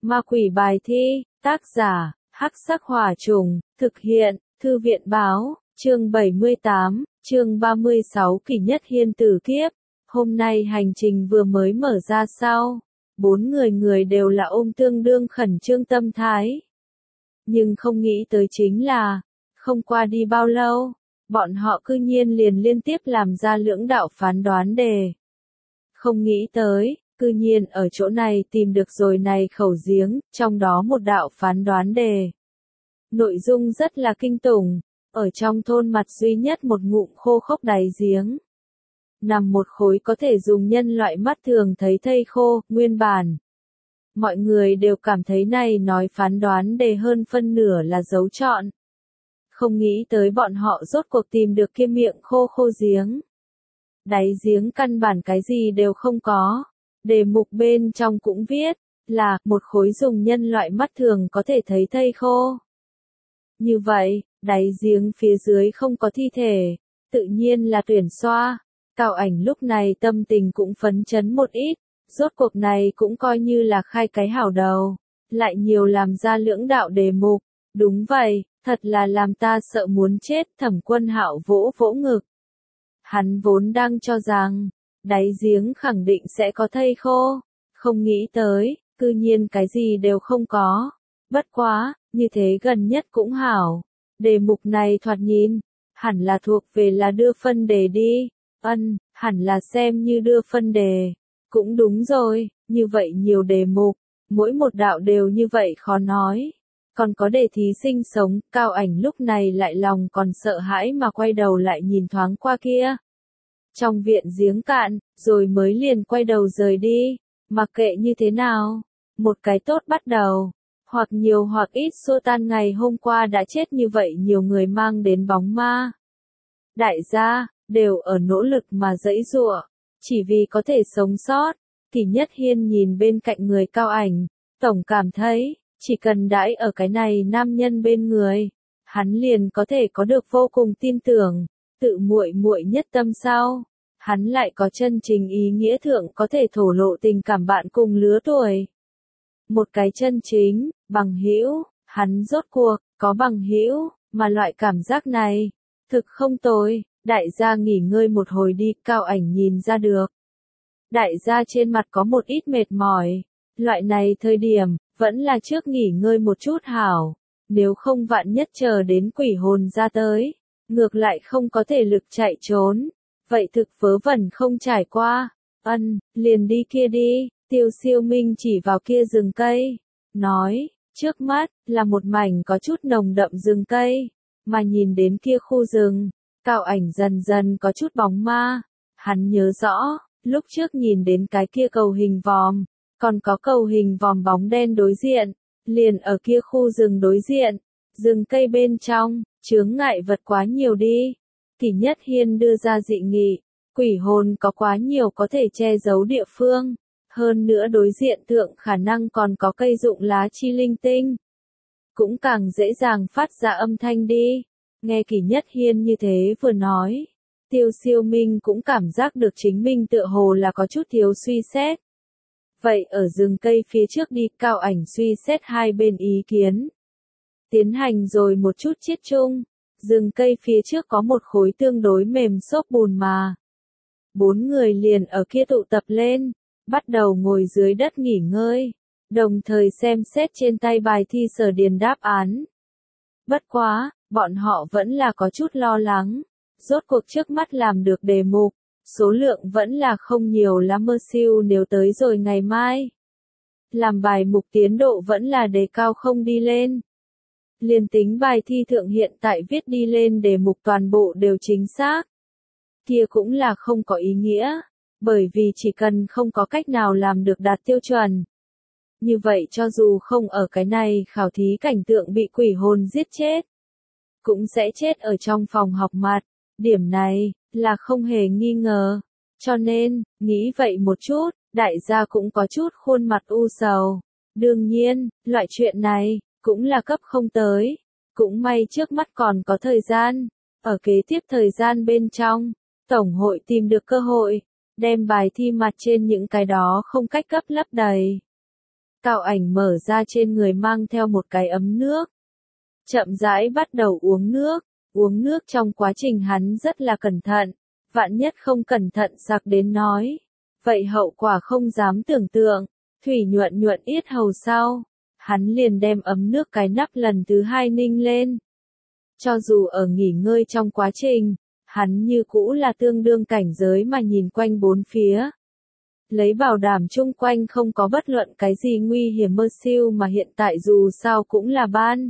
Ma quỷ bài thi, tác giả, Hắc Sắc Hỏa Trùng, thực hiện, Thư viện báo, chương 78, chương 36 Kỷ Nhất Hiên tử kiếp. Hôm nay hành trình vừa mới mở ra sau, 4 người đều là ôm tương đương khẩn trương tâm thái. Nhưng không nghĩ tới chính là, không qua đi bao lâu, bọn họ cư nhiên liền liên tiếp làm ra lưỡng đạo phán đoán đề. Không nghĩ tới, cư nhiên ở chỗ này tìm được rồi này khẩu giếng, trong đó một đạo phán đoán đề. Nội dung rất là kinh tủng, ở trong thôn mặt duy nhất một ngụm khô khốc đáy giếng. Nằm một khối có thể dùng nhân loại mắt thường thấy thây khô, nguyên bản. Mọi người đều cảm thấy này nói phán đoán đề hơn phân nửa là dấu chọn. Không nghĩ tới bọn họ rốt cuộc tìm được kia miệng khô giếng. Đáy giếng căn bản cái gì đều không có. Đề mục bên trong cũng viết, là, một khối dùng nhân loại mắt thường có thể thấy thây khô. Như vậy, đáy giếng phía dưới không có thi thể, tự nhiên là tuyển xoa. Cao Ảnh lúc này tâm tình cũng phấn chấn một ít, rốt cuộc này cũng coi như là khai cái hảo đầu, lại nhiều làm ra lưỡng đạo đề mục. Đúng vậy, thật là làm ta sợ muốn chết. Thẩm Quân Hạo vỗ vỗ ngực. Hắn vốn đang cho rằng, đáy giếng khẳng định sẽ có thây khô, không nghĩ tới, cư nhiên cái gì đều không có. Bất quá, như thế gần nhất cũng hảo. Đề mục này thoạt nhìn, hẳn là thuộc về là đưa phân đề đi. Hẳn là xem như đưa phân đề. Cũng đúng rồi, như vậy nhiều đề mục, mỗi một đạo đều như vậy khó nói. Còn có đề thí sinh sống, Cao Ảnh lúc này lại lòng còn sợ hãi mà quay đầu lại nhìn thoáng qua kia. Trong viện giếng cạn, rồi mới liền quay đầu rời đi, mặc kệ như thế nào, một cái tốt bắt đầu, hoặc nhiều hoặc ít xua tan ngày hôm qua đã chết như vậy nhiều người mang đến bóng ma. Đại gia, đều ở nỗ lực mà giãy giụa, chỉ vì có thể sống sót. Kỷ Nhất Hiên nhìn bên cạnh người Cao Ảnh, tổng cảm thấy, chỉ cần đãi ở cái này nam nhân bên người, hắn liền có thể có được vô cùng tin tưởng, tự muội nhất tâm sau. Hắn lại có chân chính ý nghĩa thượng có thể thổ lộ tình cảm bạn cùng lứa tuổi. Một cái chân chính, bằng hữu, hắn rốt cuộc, có bằng hữu, mà loại cảm giác này, thực không tồi. Đại gia nghỉ ngơi một hồi đi, Cao Ảnh nhìn ra được. Đại gia trên mặt có một ít mệt mỏi, loại này thời điểm, vẫn là trước nghỉ ngơi một chút hảo, nếu không vạn nhất chờ đến quỷ hồn ra tới, ngược lại không có thể lực chạy trốn, vậy thực vớ vẩn không trải qua. Liền đi kia đi. Tiêu Siêu Minh chỉ vào kia rừng cây, nói, trước mắt, là một mảnh có chút nồng đậm rừng cây, mà nhìn đến kia khu rừng, Cao Ảnh dần dần có chút bóng ma. Hắn nhớ rõ, lúc trước nhìn đến cái kia cầu hình vòm, còn có cầu hình vòm bóng đen đối diện, liền ở kia khu rừng đối diện, rừng cây bên trong, chướng ngại vật quá nhiều đi. Kỷ Nhất Hiên đưa ra dị nghị, quỷ hồn có quá nhiều có thể che giấu địa phương, hơn nữa đối diện thượng khả năng còn có cây dụng lá chi linh tinh, cũng càng dễ dàng phát ra âm thanh đi. Nghe Kỷ Nhất Hiên như thế vừa nói, Tiêu Siêu Minh cũng cảm giác được chính mình tựa hồ là có chút thiếu suy xét. Vậy ở rừng cây phía trước đi, Cao Ảnh suy xét hai bên ý kiến, tiến hành rồi một chút chiết chung. Rừng cây phía trước có một khối tương đối mềm xốp bùn mà. 4 người liền ở kia tụ tập lên, bắt đầu ngồi dưới đất nghỉ ngơi, đồng thời xem xét trên tay bài thi sở điền đáp án. Bất quá, bọn họ vẫn là có chút lo lắng, rốt cuộc trước mắt làm được đề mục, số lượng vẫn là không nhiều lắm, mơ siêu nếu tới rồi ngày mai. Làm bài mục tiến độ vẫn là đề cao không đi lên. Liên tính bài thi thượng hiện tại viết đi lên đề mục toàn bộ đều chính xác, kia cũng là không có ý nghĩa, bởi vì chỉ cần không có cách nào làm được đạt tiêu chuẩn. Như vậy cho dù không ở cái này khảo thí cảnh tượng bị quỷ hồn giết chết, cũng sẽ chết ở trong phòng học mặt, điểm này, là không hề nghi ngờ. Cho nên, nghĩ vậy một chút, đại gia cũng có chút khuôn mặt u sầu. Đương nhiên, loại chuyện này, cũng là cấp không tới. Cũng may trước mắt còn có thời gian. Ở kế tiếp thời gian bên trong, Tổng hội tìm được cơ hội, đem bài thi mặt trên những cái đó không cách cấp lấp đầy. Cao Ảnh mở ra trên người mang theo một cái ấm nước. Chậm rãi bắt đầu uống nước. Uống nước trong quá trình hắn rất là cẩn thận. Vạn nhất không cẩn thận sặc đến nói. Vậy hậu quả không dám tưởng tượng. Thủy nhuận nhuận yết hầu sau. Hắn liền đem ấm nước cái nắp lần thứ hai ninh lên. Cho dù ở nghỉ ngơi trong quá trình, hắn như cũ là tương đương cảnh giới mà nhìn quanh bốn phía. Lấy bảo đảm chung quanh không có bất luận cái gì nguy hiểm mơ siêu mà hiện tại dù sao cũng là ban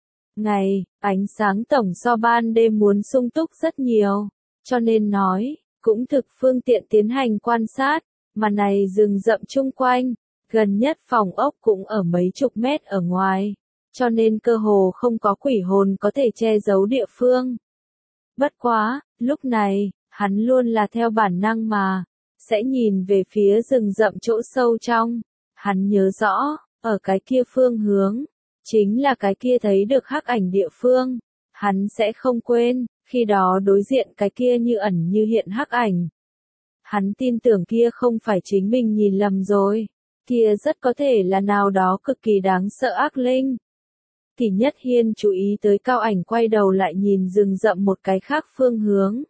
ngày, ánh sáng tổng so ban đêm muốn sung túc rất nhiều, cho nên nói, cũng thực phương tiện tiến hành quan sát, mà này rừng rậm chung quanh, gần nhất phòng ốc cũng ở mấy chục mét ở ngoài, cho nên cơ hồ không có quỷ hồn có thể che giấu địa phương. Bất quá, lúc này, hắn luôn là theo bản năng mà, sẽ nhìn về phía rừng rậm chỗ sâu trong. Hắn nhớ rõ, ở cái kia phương hướng, chính là cái kia thấy được hắc ảnh địa phương. Hắn sẽ không quên, khi đó đối diện cái kia như ẩn như hiện hắc ảnh. Hắn tin tưởng kia không phải chính mình nhìn lầm rồi. Kia rất có thể là nào đó cực kỳ đáng sợ ác linh. Kỷ Nhất Hiên chú ý tới Cao Ảnh quay đầu lại nhìn rừng rậm một cái khác phương hướng.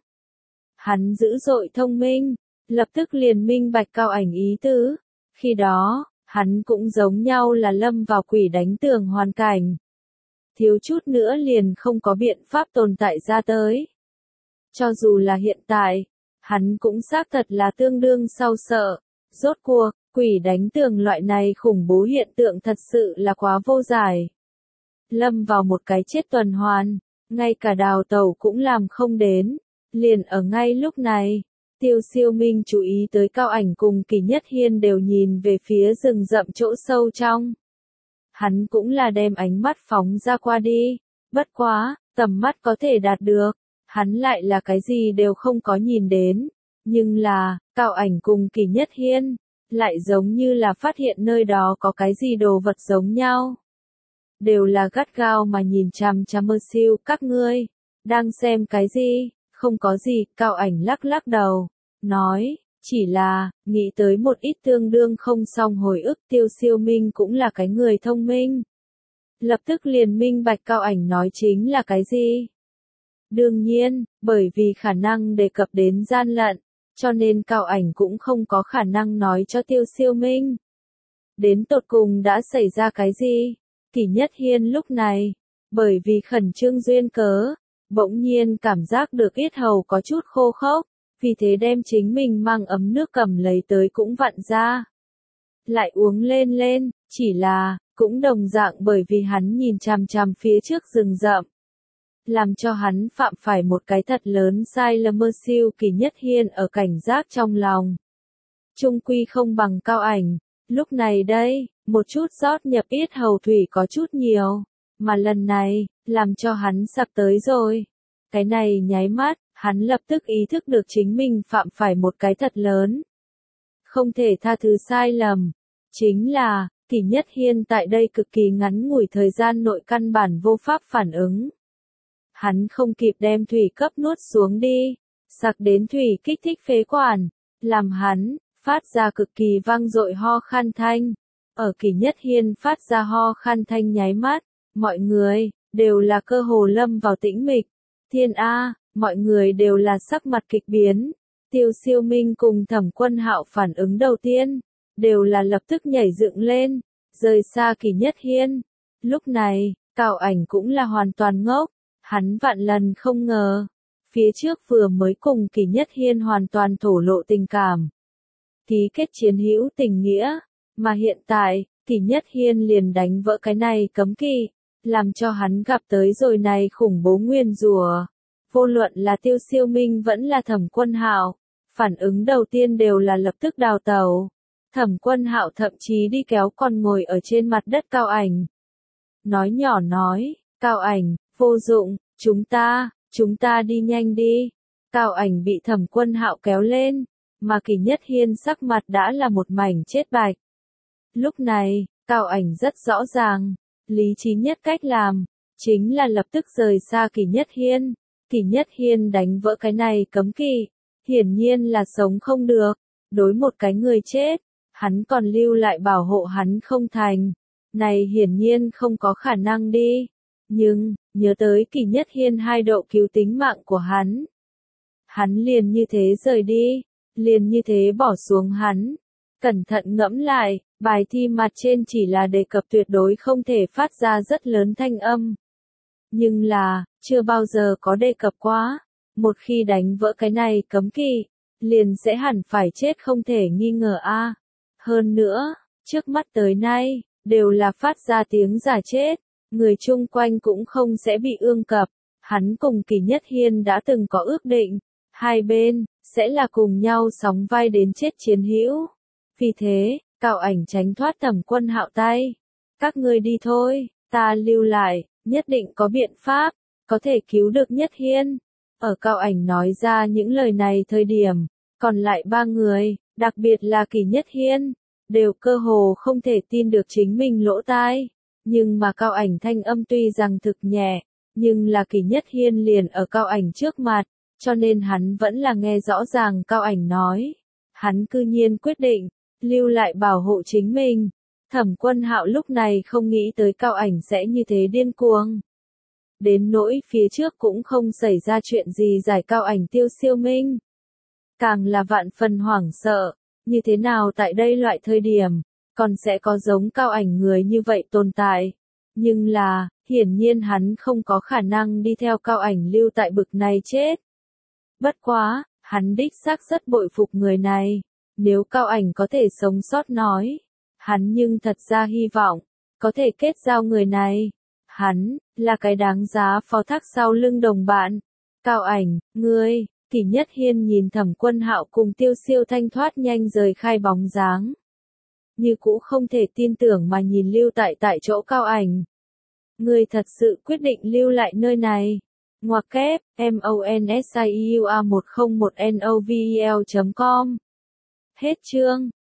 Hắn dữ dội thông minh, lập tức liền minh bạch Cao Ảnh ý tứ. Khi đó, hắn cũng giống nhau là lâm vào quỷ đánh tường hoàn cảnh. Thiếu chút nữa liền không có biện pháp tồn tại ra tới. Cho dù là hiện tại, hắn cũng xác thật là tương đương sau sợ. Rốt cuộc, quỷ đánh tường loại này khủng bố hiện tượng thật sự là quá vô giải. Lâm vào một cái chết tuần hoàn, ngay cả đào tẩu cũng làm không đến. Liền ở ngay lúc này, Tiêu Siêu Minh chú ý tới Cao Ảnh cùng Kỷ Nhất Hiên đều nhìn về phía rừng rậm chỗ sâu trong. Hắn cũng là đem ánh mắt phóng ra qua đi, bất quá, tầm mắt có thể đạt được, hắn lại là cái gì đều không có nhìn đến. Nhưng là, Cao Ảnh cùng Kỷ Nhất Hiên, lại giống như là phát hiện nơi đó có cái gì đồ vật giống nhau. Đều là gắt gao mà nhìn chằm chằm Mơ Siêu, các ngươi đang xem cái gì? Không có gì, Cao Ảnh lắc lắc đầu, nói, chỉ là, nghĩ tới một ít tương đương không xong hồi ức. Tiêu Siêu Minh cũng là cái người thông minh. Lập tức liền minh bạch Cao Ảnh nói chính là cái gì. Đương nhiên, bởi vì khả năng đề cập đến gian lận, cho nên Cao Ảnh cũng không có khả năng nói cho Tiêu Siêu Minh. Đến tột cùng đã xảy ra cái gì? Kỷ Nhất Hiên lúc này, bởi vì khẩn trương duyên cớ, bỗng nhiên cảm giác được yết hầu có chút khô khốc, vì thế đem chính mình mang ấm nước cầm lấy tới cũng vặn ra. Lại uống lên lên, chỉ là, cũng đồng dạng bởi vì hắn nhìn chằm chằm phía trước rừng rậm. Làm cho hắn phạm phải một cái thật lớn sai lầm. Mơ Siêu Kỷ Nhất Hiên ở cảnh giác trong lòng. Trung quy không bằng Cao Ảnh, lúc này đây, một chút rót nhập yết hầu thủy có chút nhiều, mà lần này, làm cho hắn sặc tới rồi. Cái này nháy mắt, hắn lập tức ý thức được chính mình phạm phải một cái thật lớn. Không thể tha thứ sai lầm. Chính là, Kỷ Nhất Hiên tại đây cực kỳ ngắn ngủi thời gian nội căn bản vô pháp phản ứng. Hắn không kịp đem thủy cấp nuốt xuống đi, sặc đến thủy kích thích phế quản, làm hắn phát ra cực kỳ vang dội ho khan thanh. Ở Kỷ Nhất Hiên phát ra ho khan thanh nháy mắt, mọi người đều là cơ hồ lâm vào tĩnh mịch. Thiên A, mọi người đều là sắc mặt kịch biến. Tiêu Siêu Minh cùng Thẩm Quân Hạo phản ứng đầu tiên, đều là lập tức nhảy dựng lên, rời xa Kỷ Nhất Hiên. Lúc này, Cao Ảnh cũng là hoàn toàn ngốc, hắn vạn lần không ngờ, phía trước vừa mới cùng Kỷ Nhất Hiên hoàn toàn thổ lộ tình cảm, ký kết chiến hữu tình nghĩa, mà hiện tại, Kỷ Nhất Hiên liền đánh vỡ cái này cấm kỵ, làm cho hắn gặp tới rồi này khủng bố nguyên rủa. Vô luận là Tiêu Siêu Minh vẫn là Thẩm Quân Hạo, phản ứng đầu tiên đều là lập tức đào tẩu. Thẩm Quân Hạo thậm chí đi kéo con ngồi ở trên mặt đất Cao Ảnh. Nói nhỏ nói, Cao Ảnh, vô dụng, chúng ta đi nhanh đi. Cao Ảnh bị Thẩm Quân Hạo kéo lên, mà Kỷ Nhất Hiên sắc mặt đã là một mảnh chết bạch. Lúc này, Cao Ảnh rất rõ ràng, lý trí nhất cách làm, chính là lập tức rời xa Kỷ Nhất Hiên. Kỷ Nhất Hiên đánh vỡ cái này cấm kỵ, hiển nhiên là sống không được. Đối một cái người chết, hắn còn lưu lại bảo hộ hắn không thành. Này hiển nhiên không có khả năng đi. Nhưng, nhớ tới Kỳ Nhất Hiên 2 độ cứu tính mạng của hắn. Hắn liền như thế rời đi, liền như thế bỏ xuống hắn. Cẩn thận ngẫm lại, bài thi mặt trên chỉ là đề cập tuyệt đối không thể phát ra rất lớn thanh âm. Nhưng là, chưa bao giờ có đề cập quá. Một khi đánh vỡ cái này cấm kỵ, liền sẽ hẳn phải chết không thể nghi ngờ a. Hơn nữa, trước mắt tới nay, đều là phát ra tiếng giả chết, người chung quanh cũng không sẽ bị ương cập. Hắn cùng Kỳ Nhất Hiên đã từng có ước định, hai bên sẽ là cùng nhau sóng vai đến chết chiến hữu. Vì thế, Cao Ảnh tránh thoát Thẩm Quân Hạo tay. Các ngươi đi thôi, ta lưu lại, nhất định có biện pháp, có thể cứu được Nhất Hiên. Ở Cao Ảnh nói ra những lời này thời điểm, còn lại 3 người, đặc biệt là Kỳ Nhất Hiên, đều cơ hồ không thể tin được chính mình lỗ tai. Nhưng mà Cao Ảnh thanh âm tuy rằng thực nhẹ, nhưng là Kỳ Nhất Hiên liền ở Cao Ảnh trước mặt, cho nên hắn vẫn là nghe rõ ràng Cao Ảnh nói. Hắn cư nhiên quyết định, lưu lại bảo hộ chính mình. Thẩm Quân Hạo lúc này không nghĩ tới Cao Ảnh sẽ như thế điên cuồng. Đến nỗi phía trước cũng không xảy ra chuyện gì giải Cao Ảnh Tiêu Siêu Minh. Càng là vạn phần hoảng sợ, như thế nào tại đây loại thời điểm, còn sẽ có giống Cao Ảnh người như vậy tồn tại. Nhưng là, hiển nhiên hắn không có khả năng đi theo Cao Ảnh lưu tại bực này chết. Bất quá, hắn đích xác rất bội phục người này. Nếu Cao Ảnh có thể sống sót nói, hắn nhưng thật ra hy vọng, có thể kết giao người này. Hắn, là cái đáng giá phó thác sau lưng đồng bạn. Cao Ảnh, ngươi, Kỳ Nhất Hiên nhìn Thẩm Quân Hạo cùng Tiêu Siêu Thanh thoát nhanh rời khai bóng dáng. Như cũ không thể tin tưởng mà nhìn lưu tại chỗ Cao Ảnh. Ngươi thật sự quyết định lưu lại nơi này. Ngoặc kép, MONSIUA101NOVEL.com. Hết chương.